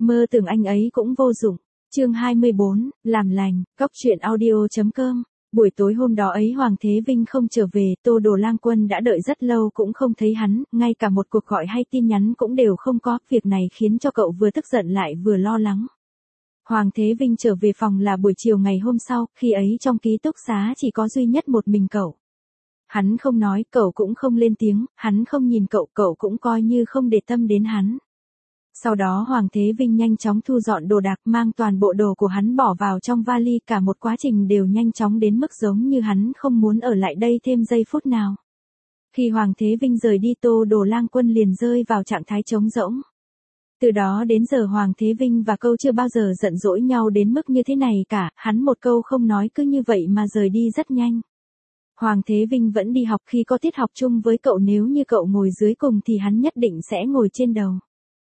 Mơ tưởng anh ấy cũng vô dụng. Chương 24, làm lành, Cóc truyện audio.com. Buổi tối hôm đó ấy Hoàng Thế Vinh không trở về, Tô Đồ Lang Quân đã đợi rất lâu cũng không thấy hắn, ngay cả một cuộc gọi hay tin nhắn cũng đều không có, việc này khiến cho cậu vừa tức giận lại vừa lo lắng. Hoàng Thế Vinh trở về phòng là buổi chiều ngày hôm sau, khi ấy trong ký túc xá chỉ có duy nhất một mình cậu. Hắn không nói, cậu cũng không lên tiếng, hắn không nhìn cậu, cậu cũng coi như không để tâm đến hắn. Sau đó Hoàng Thế Vinh nhanh chóng thu dọn đồ đạc, mang toàn bộ đồ của hắn bỏ vào trong vali, cả một quá trình đều nhanh chóng đến mức giống như hắn không muốn ở lại đây thêm giây phút nào. Khi Hoàng Thế Vinh rời đi, Tô Đồ Lang Quân liền rơi vào trạng thái trống rỗng. Từ đó đến giờ Hoàng Thế Vinh và cậu chưa bao giờ giận dỗi nhau đến mức như thế này cả, hắn một câu không nói cứ như vậy mà rời đi rất nhanh. Hoàng Thế Vinh vẫn đi học, khi có tiết học chung với cậu, nếu như cậu ngồi dưới cùng thì hắn nhất định sẽ ngồi trên đầu.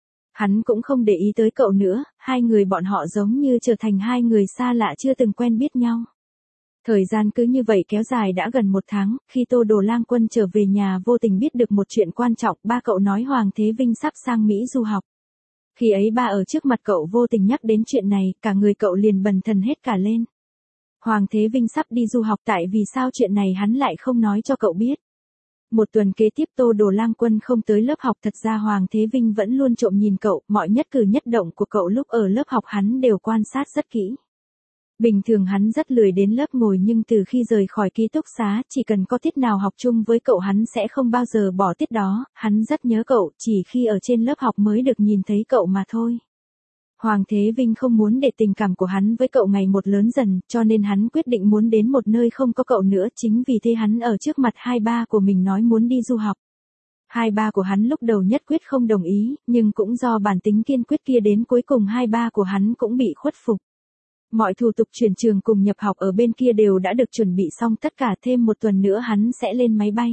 Hắn cũng không để ý tới cậu nữa, hai người bọn họ giống như trở thành hai người xa lạ chưa từng quen biết nhau. Thời gian cứ như vậy kéo dài đã gần 1 tháng, khi Tô Đồ Lang Quân trở về nhà vô tình biết được một chuyện quan trọng, ba cậu nói Hoàng Thế Vinh sắp sang Mỹ du học. Khi ấy ba ở trước mặt cậu vô tình nhắc đến chuyện này, cả người cậu liền bần thần hết cả lên. Hoàng Thế Vinh sắp đi du học, tại vì sao chuyện này hắn lại không nói cho cậu biết. Một tuần kế tiếp Tô Đồ Lang Quân không tới lớp học, thật ra Hoàng Thế Vinh vẫn luôn trộm nhìn cậu, mọi nhất cử nhất động của cậu lúc ở lớp học hắn đều quan sát rất kỹ. Bình thường hắn rất lười đến lớp ngồi, nhưng từ khi rời khỏi ký túc xá, chỉ cần có tiết nào học chung với cậu hắn sẽ không bao giờ bỏ tiết đó, hắn rất nhớ cậu, chỉ khi ở trên lớp học mới được nhìn thấy cậu mà thôi. Hoàng Thế Vinh không muốn để tình cảm của hắn với cậu ngày một lớn dần, cho nên hắn quyết định muốn đến một nơi không có cậu nữa, chính vì thế hắn ở trước mặt hai ba của mình nói muốn đi du học. Hai ba của hắn lúc đầu nhất quyết không đồng ý, nhưng cũng do bản tính kiên quyết kia đến cuối cùng hai ba của hắn cũng bị khuất phục. Mọi thủ tục chuyển trường cùng nhập học ở bên kia đều đã được chuẩn bị xong tất cả, thêm 1 tuần nữa hắn sẽ lên máy bay.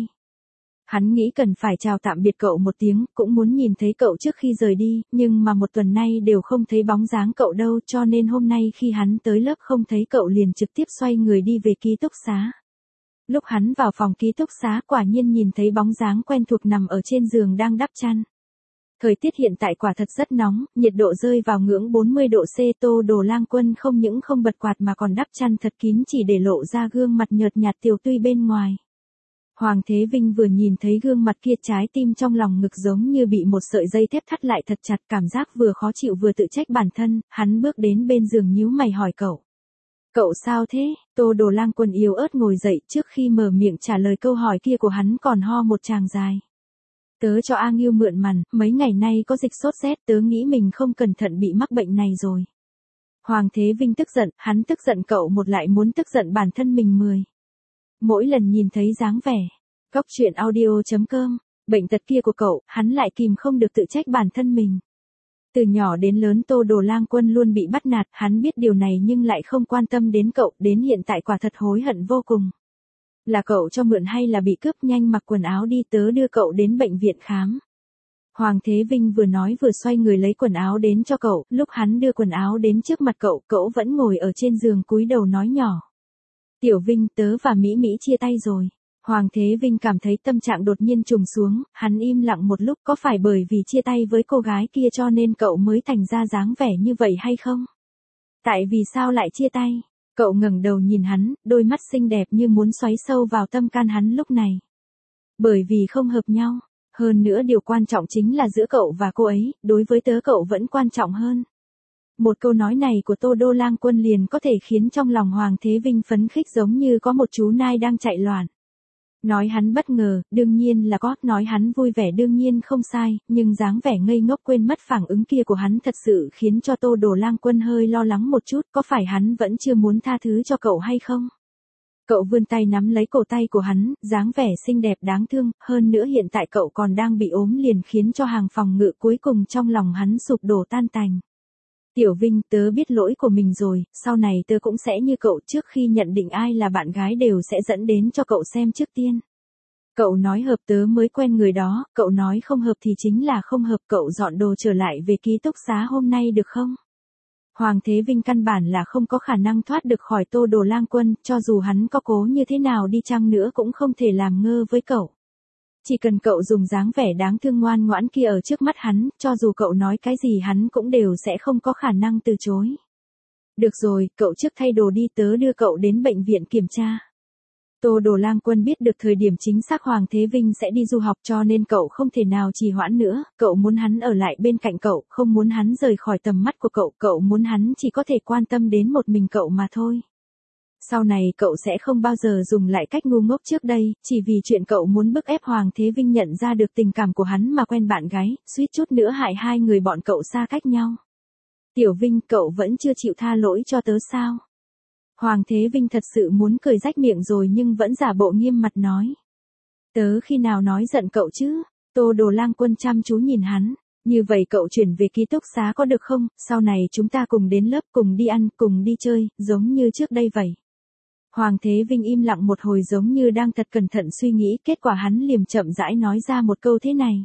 Hắn nghĩ cần phải chào tạm biệt cậu một tiếng, cũng muốn nhìn thấy cậu trước khi rời đi, nhưng mà 1 tuần nay đều không thấy bóng dáng cậu đâu, cho nên hôm nay khi hắn tới lớp không thấy cậu liền trực tiếp xoay người đi về ký túc xá. Lúc hắn vào phòng ký túc xá quả nhiên nhìn thấy bóng dáng quen thuộc nằm ở trên giường đang đắp chăn. Thời tiết hiện tại quả thật rất nóng, nhiệt độ rơi vào ngưỡng 40 độ C. Tô Đồ Lang Quân không những không bật quạt mà còn đắp chăn thật kín, chỉ để lộ ra gương mặt nhợt nhạt tiều tụy bên ngoài. Hoàng Thế Vinh vừa nhìn thấy gương mặt kia, trái tim trong lòng ngực giống như bị một sợi dây thép thắt lại thật chặt, cảm giác vừa khó chịu vừa tự trách bản thân, hắn bước đến bên giường nhíu mày hỏi cậu. Cậu sao thế? Tô Đồ Lang Quân yếu ớt ngồi dậy, trước khi mở miệng trả lời câu hỏi kia của hắn còn ho một tràng dài. Tớ cho A Ngưu mượn mằn, mấy ngày nay có dịch sốt rét, tớ nghĩ mình không cẩn thận bị mắc bệnh này rồi. Hoàng Thế Vinh tức giận, hắn tức giận cậu một lại muốn tức giận bản thân mình 10. Mỗi lần nhìn thấy dáng vẻ, Cóc truyện audio.com, bệnh tật kia của cậu, hắn lại kìm không được tự trách bản thân mình. Từ nhỏ đến lớn Tô Đồ Lang Quân luôn bị bắt nạt, hắn biết điều này nhưng lại không quan tâm đến cậu, đến hiện tại quả thật hối hận vô cùng. Là cậu cho mượn hay là bị cướp? Nhanh mặc quần áo đi, tớ đưa cậu đến bệnh viện khám. Hoàng Thế Vinh vừa nói vừa xoay người lấy quần áo đến cho cậu, lúc hắn đưa quần áo đến trước mặt cậu, cậu vẫn ngồi ở trên giường cúi đầu nói nhỏ. Tiểu Vinh, tớ và Mỹ Mỹ chia tay rồi. Hoàng Thế Vinh cảm thấy tâm trạng đột nhiên trùng xuống, hắn im lặng một lúc, có phải bởi vì chia tay với cô gái kia cho nên cậu mới thành ra dáng vẻ như vậy hay không? Tại vì sao lại chia tay? Cậu ngẩng đầu nhìn hắn, đôi mắt xinh đẹp như muốn xoáy sâu vào tâm can hắn lúc này. Bởi vì không hợp nhau, hơn nữa điều quan trọng chính là giữa cậu và cô ấy, đối với tớ cậu vẫn quan trọng hơn. Một câu nói này của Tô Đồ Lang Quân liền có thể khiến trong lòng Hoàng Thế Vinh phấn khích giống như có một chú nai đang chạy loạn. Nói hắn bất ngờ, đương nhiên là có, nói hắn vui vẻ đương nhiên không sai, nhưng dáng vẻ ngây ngốc quên mất phản ứng kia của hắn thật sự khiến cho Tô Đồ Lang Quân hơi lo lắng một chút, có phải hắn vẫn chưa muốn tha thứ cho cậu hay không? Cậu vươn tay nắm lấy cổ tay của hắn, dáng vẻ xinh đẹp đáng thương, hơn nữa hiện tại cậu còn đang bị ốm liền khiến cho hàng phòng ngự cuối cùng trong lòng hắn sụp đổ tan tành. Tiểu Vinh, tớ biết lỗi của mình rồi, sau này tớ cũng sẽ như cậu, trước khi nhận định ai là bạn gái đều sẽ dẫn đến cho cậu xem trước tiên. Cậu nói hợp tớ mới quen người đó, cậu nói không hợp thì chính là không hợp, cậu dọn đồ trở lại về ký túc xá hôm nay được không? Hoàng Thế Vinh căn bản là không có khả năng thoát được khỏi Tô Đồ Lang Quân, cho dù hắn có cố như thế nào đi chăng nữa cũng không thể làm ngơ với cậu. Chỉ cần cậu dùng dáng vẻ đáng thương ngoan ngoãn kia ở trước mắt hắn, cho dù cậu nói cái gì hắn cũng đều sẽ không có khả năng từ chối. Được rồi, cậu trước thay đồ đi, tớ đưa cậu đến bệnh viện kiểm tra. Tô Đồ Lang Quân biết được thời điểm chính xác Hoàng Thế Vinh sẽ đi du học cho nên cậu không thể nào trì hoãn nữa, cậu muốn hắn ở lại bên cạnh cậu, không muốn hắn rời khỏi tầm mắt của cậu, cậu muốn hắn chỉ có thể quan tâm đến một mình cậu mà thôi. Sau này cậu sẽ không bao giờ dùng lại cách ngu ngốc trước đây, chỉ vì chuyện cậu muốn bức ép Hoàng Thế Vinh nhận ra được tình cảm của hắn mà quen bạn gái, suýt chút nữa hại hai người bọn cậu xa cách nhau. Tiểu Vinh, cậu vẫn chưa chịu tha lỗi cho tớ sao? Hoàng Thế Vinh thật sự muốn cười rách miệng rồi nhưng vẫn giả bộ nghiêm mặt nói. Tớ khi nào nói giận cậu chứ? Tô Đồ Lang Quân chăm chú nhìn hắn. Như vậy cậu chuyển về ký túc xá có được không? Sau này chúng ta cùng đến lớp, cùng đi ăn, cùng đi chơi, giống như trước đây vậy. Hoàng Thế Vinh im lặng một hồi giống như đang thật cẩn thận suy nghĩ, kết quả hắn liềm chậm rãi nói ra một câu thế này.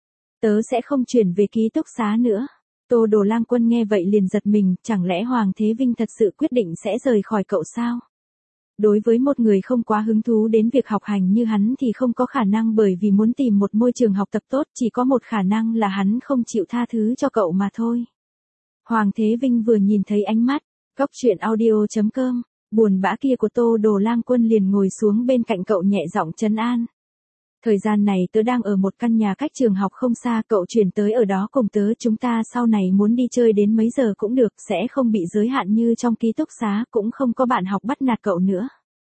Tớ sẽ không chuyển về ký túc xá nữa. Tô Đồ Lang Quân nghe vậy liền giật mình, chẳng lẽ Hoàng Thế Vinh thật sự quyết định sẽ rời khỏi cậu sao? Đối với một người không quá hứng thú đến việc học hành như hắn thì không có khả năng, bởi vì muốn tìm một môi trường học tập tốt, chỉ có một khả năng là hắn không chịu tha thứ cho cậu mà thôi. Hoàng Thế Vinh vừa nhìn thấy ánh mắt, Cóc Truyện Audio.com, buồn bã kia của Tô Đồ Lang Quân liền ngồi xuống bên cạnh cậu nhẹ giọng trấn an. Thời gian này tớ đang ở một căn nhà cách trường học không xa, cậu chuyển tới ở đó cùng tớ, chúng ta sau này muốn đi chơi đến mấy giờ cũng được, sẽ không bị giới hạn như trong ký túc xá, cũng không có bạn học bắt nạt cậu nữa.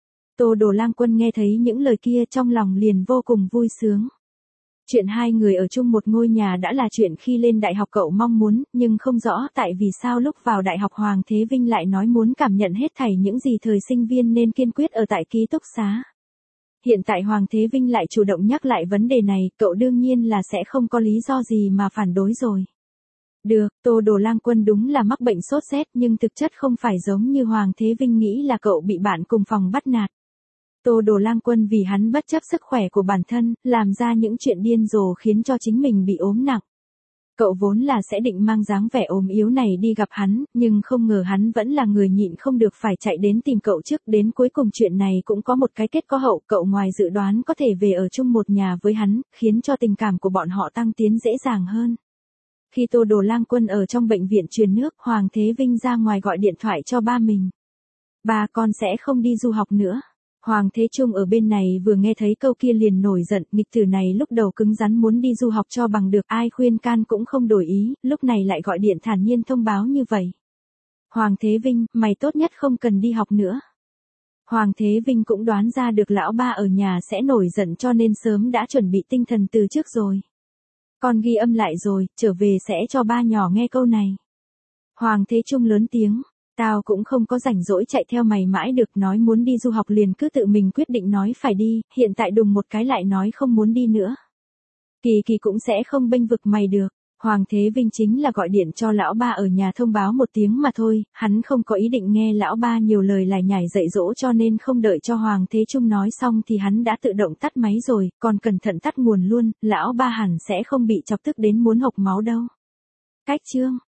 Tô Đồ Lang Quân nghe thấy những lời kia trong lòng liền vô cùng vui sướng. Chuyện hai người ở chung một ngôi nhà đã là chuyện khi lên đại học cậu mong muốn, nhưng không rõ tại vì sao lúc vào đại học Hoàng Thế Vinh lại nói muốn cảm nhận hết thảy những gì thời sinh viên nên kiên quyết ở tại ký túc xá. Hiện tại Hoàng Thế Vinh lại chủ động nhắc lại vấn đề này, cậu đương nhiên là sẽ không có lý do gì mà phản đối rồi. Được, Tô Đồ Lang Quân đúng là mắc bệnh sốt rét nhưng thực chất không phải giống như Hoàng Thế Vinh nghĩ là cậu bị bạn cùng phòng bắt nạt. Tô Đồ Lang Quân vì hắn bất chấp sức khỏe của bản thân, làm ra những chuyện điên rồ khiến cho chính mình bị ốm nặng. Cậu vốn là sẽ định mang dáng vẻ ốm yếu này đi gặp hắn, nhưng không ngờ hắn vẫn là người nhịn không được phải chạy đến tìm cậu trước, đến cuối cùng chuyện này cũng có một cái kết có hậu, cậu ngoài dự đoán có thể về ở chung một nhà với hắn, khiến cho tình cảm của bọn họ tăng tiến dễ dàng hơn. Khi Tô Đồ Lang Quân ở trong bệnh viện truyền nước, Hoàng Thế Vinh ra ngoài gọi điện thoại cho ba mình. Ba, con sẽ không đi du học nữa. Hoàng Thế Trung ở bên này vừa nghe thấy câu kia liền nổi giận, nghịch tử này lúc đầu cứng rắn muốn đi du học cho bằng được, ai khuyên can cũng không đổi ý, lúc này lại gọi điện thản nhiên thông báo như vậy. Hoàng Thế Vinh, mày tốt nhất không cần đi học nữa. Hoàng Thế Vinh cũng đoán ra được lão ba ở nhà sẽ nổi giận cho nên sớm đã chuẩn bị tinh thần từ trước rồi. Con ghi âm lại rồi, trở về sẽ cho ba nhỏ nghe câu này. Hoàng Thế Trung lớn tiếng. Tao cũng không có rảnh rỗi chạy theo mày mãi được, nói muốn đi du học liền cứ tự mình quyết định nói phải đi, hiện tại đùng một cái lại nói không muốn đi nữa. Kỳ Kỳ cũng sẽ không bênh vực mày được. Hoàng Thế Vinh chính là gọi điện cho lão ba ở nhà thông báo một tiếng mà thôi, hắn không có ý định nghe lão ba nhiều lời lải nhải dạy dỗ cho nên không đợi cho Hoàng Thế Trung nói xong thì hắn đã tự động tắt máy rồi, còn cẩn thận tắt nguồn luôn, lão ba hẳn sẽ không bị chọc tức đến muốn hộc máu đâu. Cách chương